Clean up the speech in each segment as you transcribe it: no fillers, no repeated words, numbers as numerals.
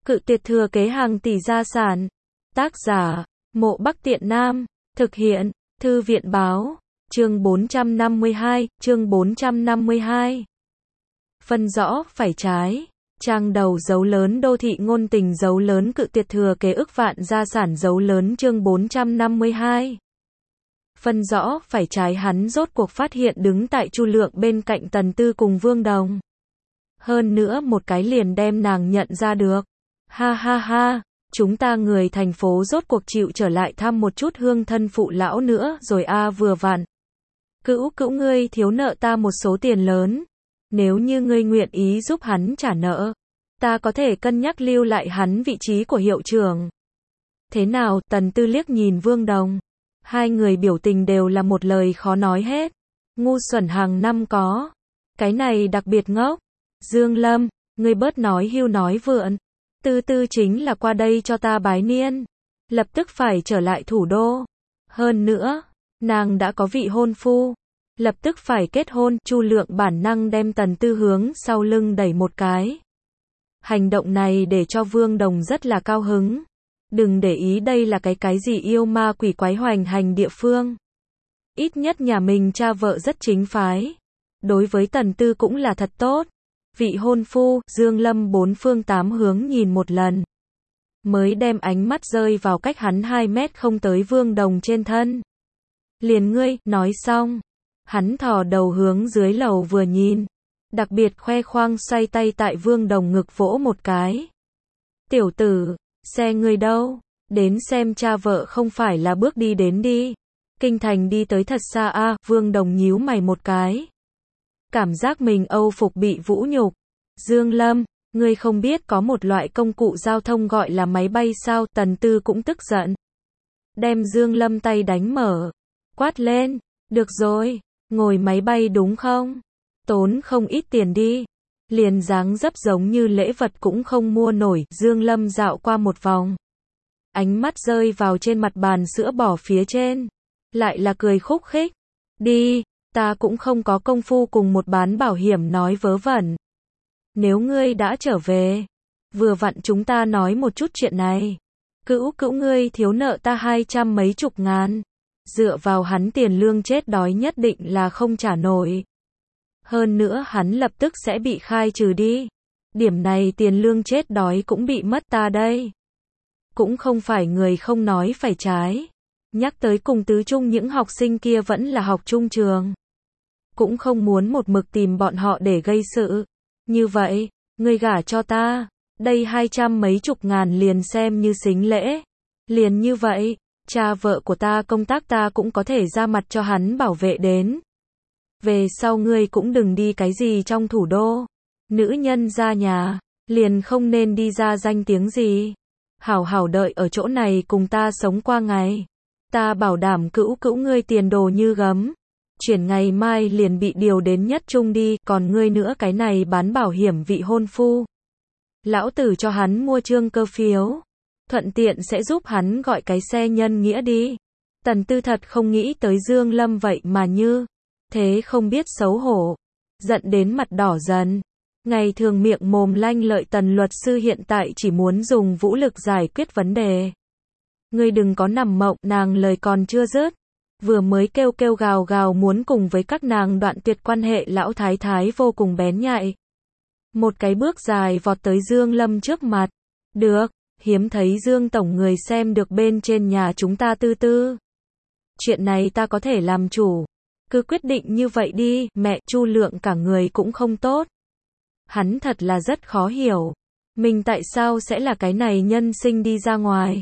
Cự tuyệt thừa kế hàng tỷ gia sản. Tác giả, Mộ Bắc Tiện Nam. Thực hiện, Thư viện báo. Chương 452, chương 452. Phân rõ phải trái. Trang đầu dấu lớn đô thị ngôn tình dấu lớn cự tuyệt thừa kế ức vạn gia sản dấu lớn chương 452. Phân rõ phải trái hắn rốt cuộc phát hiện đứng tại Chu Lượng bên cạnh Tần Tư cùng Vương Đồng. Hơn nữa một cái liền đem nàng nhận ra được. Ha ha ha, chúng ta người thành phố rốt cuộc chịu trở lại thăm một chút hương thân phụ lão nữa rồi vừa vặn. Cữu ngươi thiếu nợ ta một số tiền lớn. Nếu như ngươi nguyện ý giúp hắn trả nợ, ta có thể cân nhắc lưu lại hắn vị trí của hiệu trưởng. Thế nào? Tần Tư liếc nhìn Vương Đồng. Hai người biểu tình đều là một lời khó nói hết. Ngu xuẩn hàng năm có. Cái này đặc biệt ngốc. Dương Lâm, ngươi bớt nói hưu nói vượn. Tư Tư chính là qua đây cho ta bái niên. Lập tức phải trở lại thủ đô. Hơn nữa, nàng đã có vị hôn phu. Lập tức phải kết hôn. Chu Lượng bản năng đem Tần Tư hướng sau lưng đẩy một cái. Hành động này để cho Vương Đồng rất là cao hứng. Đừng để ý đây là cái gì yêu ma quỷ quái hoành hành địa phương. Ít nhất nhà mình cha vợ rất chính phái. Đối với Tần Tư cũng là thật tốt. Vị hôn phu, Dương Lâm bốn phương tám hướng nhìn một lần. Mới đem ánh mắt rơi vào cách hắn 2 mét không tới Vương Đồng trên thân. Liền ngươi, nói xong. Hắn thò đầu hướng dưới lầu vừa nhìn. Đặc biệt khoe khoang xoay tay tại Vương Đồng ngực vỗ một cái. Tiểu tử, xe ngươi đâu? Đến xem cha vợ không phải là bước đi đến đi. Kinh thành đi tới thật xa Vương Đồng nhíu mày một cái. Cảm giác mình âu phục bị vũ nhục. Dương Lâm, ngươi không biết có một loại công cụ giao thông gọi là máy bay sao? Tần Tư cũng tức giận. Đem Dương Lâm tay đánh mở. Quát lên, được rồi, ngồi máy bay đúng không? Tốn không ít tiền đi. Liền dáng dấp giống như lễ vật cũng không mua nổi. Dương Lâm dạo qua một vòng. Ánh mắt rơi vào trên mặt bàn sữa bò phía trên. Lại là cười khúc khích. Đi, ta cũng không có công phu cùng một bán bảo hiểm nói vớ vẩn. Nếu ngươi đã trở về, vừa vặn chúng ta nói một chút chuyện này. Cữu ngươi thiếu nợ ta 200 mấy chục ngàn. Dựa vào hắn tiền lương chết đói nhất định là không trả nổi. Hơn nữa hắn lập tức sẽ bị khai trừ đi. Điểm này tiền lương chết đói cũng bị mất ta đây. Cũng không phải người không nói phải trái. Nhắc tới cùng tứ trung những học sinh kia vẫn là học trung trường. Cũng không muốn một mực tìm bọn họ để gây sự. Như vậy, ngươi gả cho ta. Đây 200 mấy chục ngàn liền xem như sính lễ. Liền như vậy, cha vợ của ta công tác ta cũng có thể ra mặt cho hắn bảo vệ đến. Về sau ngươi cũng đừng đi cái gì trong thủ đô. Nữ nhân ra nhà, liền không nên đi ra danh tiếng gì. Hảo hảo đợi ở chỗ này cùng ta sống qua ngày. Ta bảo đảm cữu ngươi tiền đồ như gấm. Chuyển ngày mai liền bị điều đến nhất trung đi. Còn ngươi nữa cái này bán bảo hiểm vị hôn phu. Lão tử cho hắn mua trương cơ phiếu. Thuận tiện sẽ giúp hắn gọi cái xe nhân nghĩa đi. Tần Tư thật không nghĩ tới Dương Lâm vậy mà như thế không biết xấu hổ. Giận đến mặt đỏ dần. Ngày thường miệng mồm lanh lợi Tần luật sư hiện tại chỉ muốn dùng vũ lực giải quyết vấn đề. Ngươi đừng có nằm mộng. Nàng lời còn chưa dứt. Vừa mới kêu gào muốn cùng với các nàng đoạn tuyệt quan hệ. Lão thái thái vô cùng bén nhạy. Một cái bước dài vọt tới Dương Lâm trước mặt. Được, hiếm thấy Dương tổng người xem được bên trên nhà chúng ta Tư Tư. Chuyện này ta có thể làm chủ. Cứ quyết định như vậy đi. Mẹ, Chu Lượng cả người cũng không tốt. Hắn thật là rất khó hiểu. Mình tại sao sẽ là cái này nhân sinh đi ra ngoài.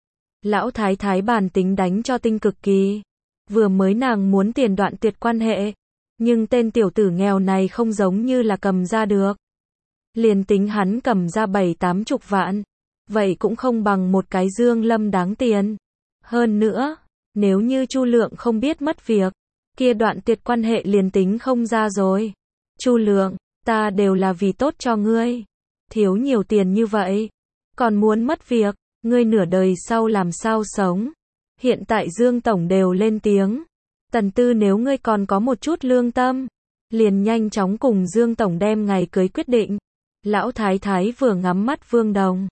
Lão thái thái bản tính đánh cho tinh cực kỳ. Vừa mới nàng muốn tiền đoạn tuyệt quan hệ. Nhưng tên tiểu tử nghèo này không giống như là cầm ra được. Liền tính hắn cầm ra 7-80 vạn. Vậy cũng không bằng một cái Dương Lâm đáng tiền. Hơn nữa, nếu như Chu Lượng không biết mất việc, kia đoạn tuyệt quan hệ liền tính không ra rồi. Chu Lượng, ta đều là vì tốt cho ngươi. Thiếu nhiều tiền như vậy, còn muốn mất việc, ngươi nửa đời sau làm sao sống. Hiện tại Dương tổng đều lên tiếng. Tần Tư nếu ngươi còn có một chút lương tâm, liền nhanh chóng cùng Dương tổng đem ngày cưới quyết định. Lão thái thái vừa ngắm mắt Vương Đồng,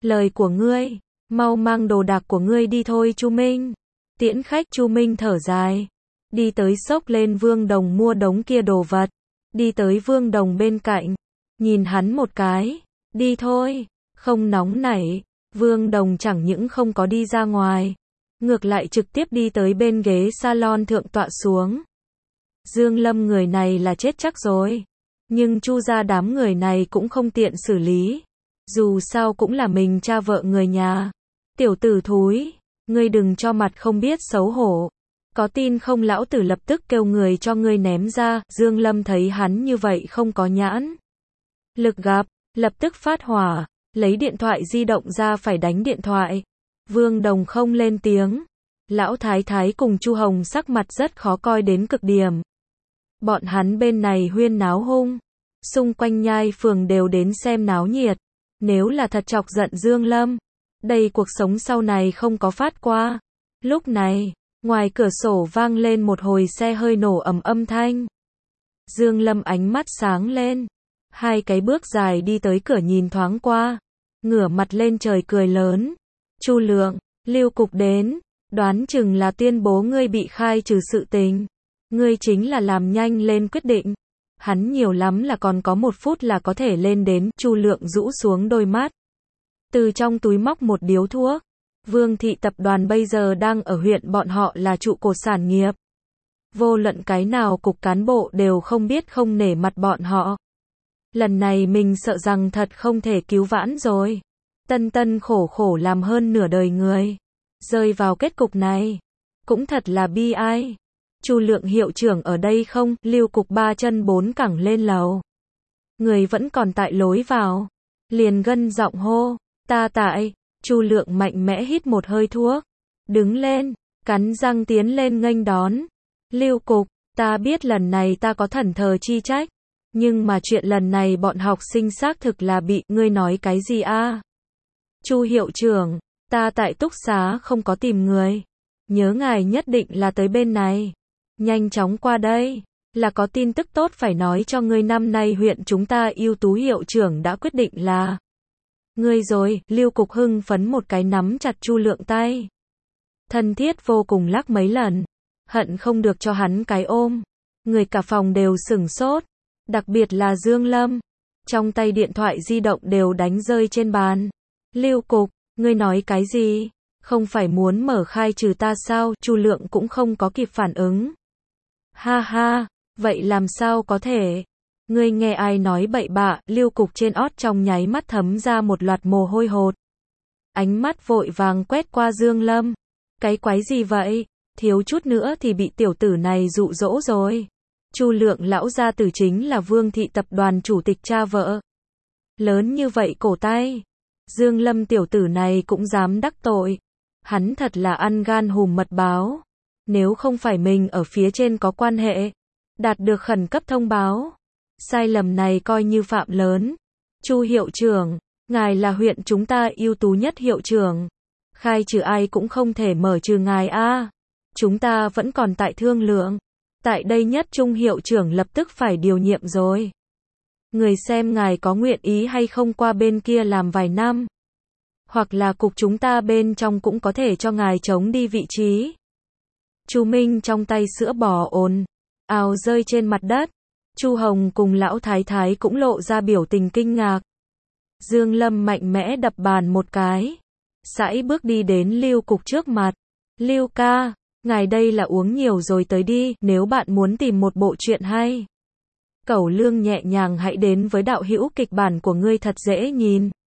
Lời của ngươi, mau mang đồ đạc của ngươi đi thôi Chu Minh. Tiễn khách. Chu Minh thở dài, đi tới xốc lên Vương Đồng mua đống kia đồ vật, đi tới Vương Đồng bên cạnh, nhìn hắn một cái, đi thôi, không nóng nảy. Vương Đồng chẳng những không có đi ra ngoài, ngược lại trực tiếp đi tới bên ghế salon thượng tọa xuống. Dương Lâm người này là chết chắc rồi, nhưng Chu gia đám người này cũng không tiện xử lý, dù sao cũng là mình cha vợ người nhà. Tiểu tử thúi, ngươi đừng cho mặt không biết xấu hổ, có tin không lão tử lập tức kêu người cho ngươi ném ra. Dương Lâm thấy hắn như vậy không có nhãn lực gặp, lập tức phát hỏa, lấy điện thoại di động ra phải đánh điện thoại. Vương Đồng không lên tiếng, lão thái thái cùng Chu Hồng sắc mặt rất khó coi đến cực điểm. Bọn hắn bên này huyên náo hung, xung quanh Nhai phường đều đến xem náo nhiệt. Nếu là thật chọc giận Dương Lâm, đây cuộc sống sau này không có phát qua. Lúc này, ngoài cửa sổ vang lên một hồi xe hơi nổ ầm âm thanh. Dương Lâm ánh mắt sáng lên, hai cái bước dài đi tới cửa nhìn thoáng qua, ngửa mặt lên trời cười lớn. Chu Lượng, Lưu Cục đến, đoán chừng là tuyên bố ngươi bị khai trừ sự tình. Ngươi chính là làm nhanh lên quyết định. Hắn nhiều lắm là còn có 1 phút là có thể lên đến. Chu Lượng rũ xuống đôi mắt, từ trong túi móc một điếu thuốc. Vương thị tập đoàn bây giờ đang ở huyện bọn họ là trụ cột sản nghiệp. Vô luận cái nào cục cán bộ đều không biết không nể mặt bọn họ. Lần này mình sợ rằng thật không thể cứu vãn rồi. Tân tân khổ khổ làm hơn nửa đời người, rơi vào kết cục này, cũng thật là bi ai. Chu Lượng hiệu trưởng ở đây không? Lưu Cục 3 chân 4 cẳng lên lầu. Người vẫn còn tại lối vào, liền gân giọng hô, ta tại. Chu Lượng mạnh mẽ hít một hơi thuốc, đứng lên, cắn răng tiến lên nghênh đón. Lưu Cục, ta biết lần này ta có thần thờ chi trách, nhưng mà chuyện lần này bọn học sinh xác thực là bị. Ngươi nói cái gì a? Chu hiệu trưởng, ta tại túc xá không có tìm người, nhớ ngài nhất định là tới bên này, nhanh chóng qua đây, là có tin tức tốt phải nói cho ngươi. Năm nay huyện chúng ta ưu tú hiệu trưởng đã quyết định là ngươi rồi. Lưu Cục hưng phấn một cái nắm chặt Chu Lượng tay, thân thiết vô cùng lắc mấy lần, hận không được cho hắn cái ôm. Người cả phòng đều sửng sốt, đặc biệt là Dương Lâm, trong tay điện thoại di động đều đánh rơi trên bàn. Lưu Cục, ngươi nói cái gì? Không phải muốn mở khai trừ ta sao? Chu Lượng cũng không có kịp phản ứng. Ha ha, vậy làm sao có thể? Ngươi nghe ai nói bậy bạ? Lưu Cục trên ót trong nháy mắt thấm ra một loạt mồ hôi hột. Ánh mắt vội vàng quét qua Dương Lâm. Cái quái gì vậy? Thiếu chút nữa thì bị tiểu tử này dụ dỗ rồi. Chu Lượng lão gia tử chính là Vương thị tập đoàn chủ tịch cha vợ. Lớn như vậy cổ tay, Dương Lâm tiểu tử này cũng dám đắc tội. Hắn thật là ăn gan hùm mật báo. Nếu không phải mình ở phía trên có quan hệ, đạt được khẩn cấp thông báo, sai lầm này coi như phạm lớn. Chu hiệu trưởng, ngài là huyện chúng ta ưu tú nhất hiệu trưởng, khai trừ ai cũng không thể mở trừ ngài a. Chúng ta vẫn còn tại thương lượng. Tại đây nhất trung hiệu trưởng lập tức phải điều nhiệm rồi. Người xem ngài có nguyện ý hay không qua bên kia làm vài năm. Hoặc là cục chúng ta bên trong cũng có thể cho ngài chống đi vị trí. Chu Minh trong tay sữa bò ồn ào rơi trên mặt đất. Chu Hồng cùng lão thái thái cũng lộ ra biểu tình kinh ngạc. Dương Lâm mạnh mẽ đập bàn một cái, sải bước đi đến Lưu Cục trước mặt. Lưu ca, ngài đây là uống nhiều rồi tới đi, nếu bạn muốn tìm một bộ truyện hay, cẩu lương nhẹ nhàng hãy đến với đạo hữu kịch bản của ngươi thật dễ nhìn.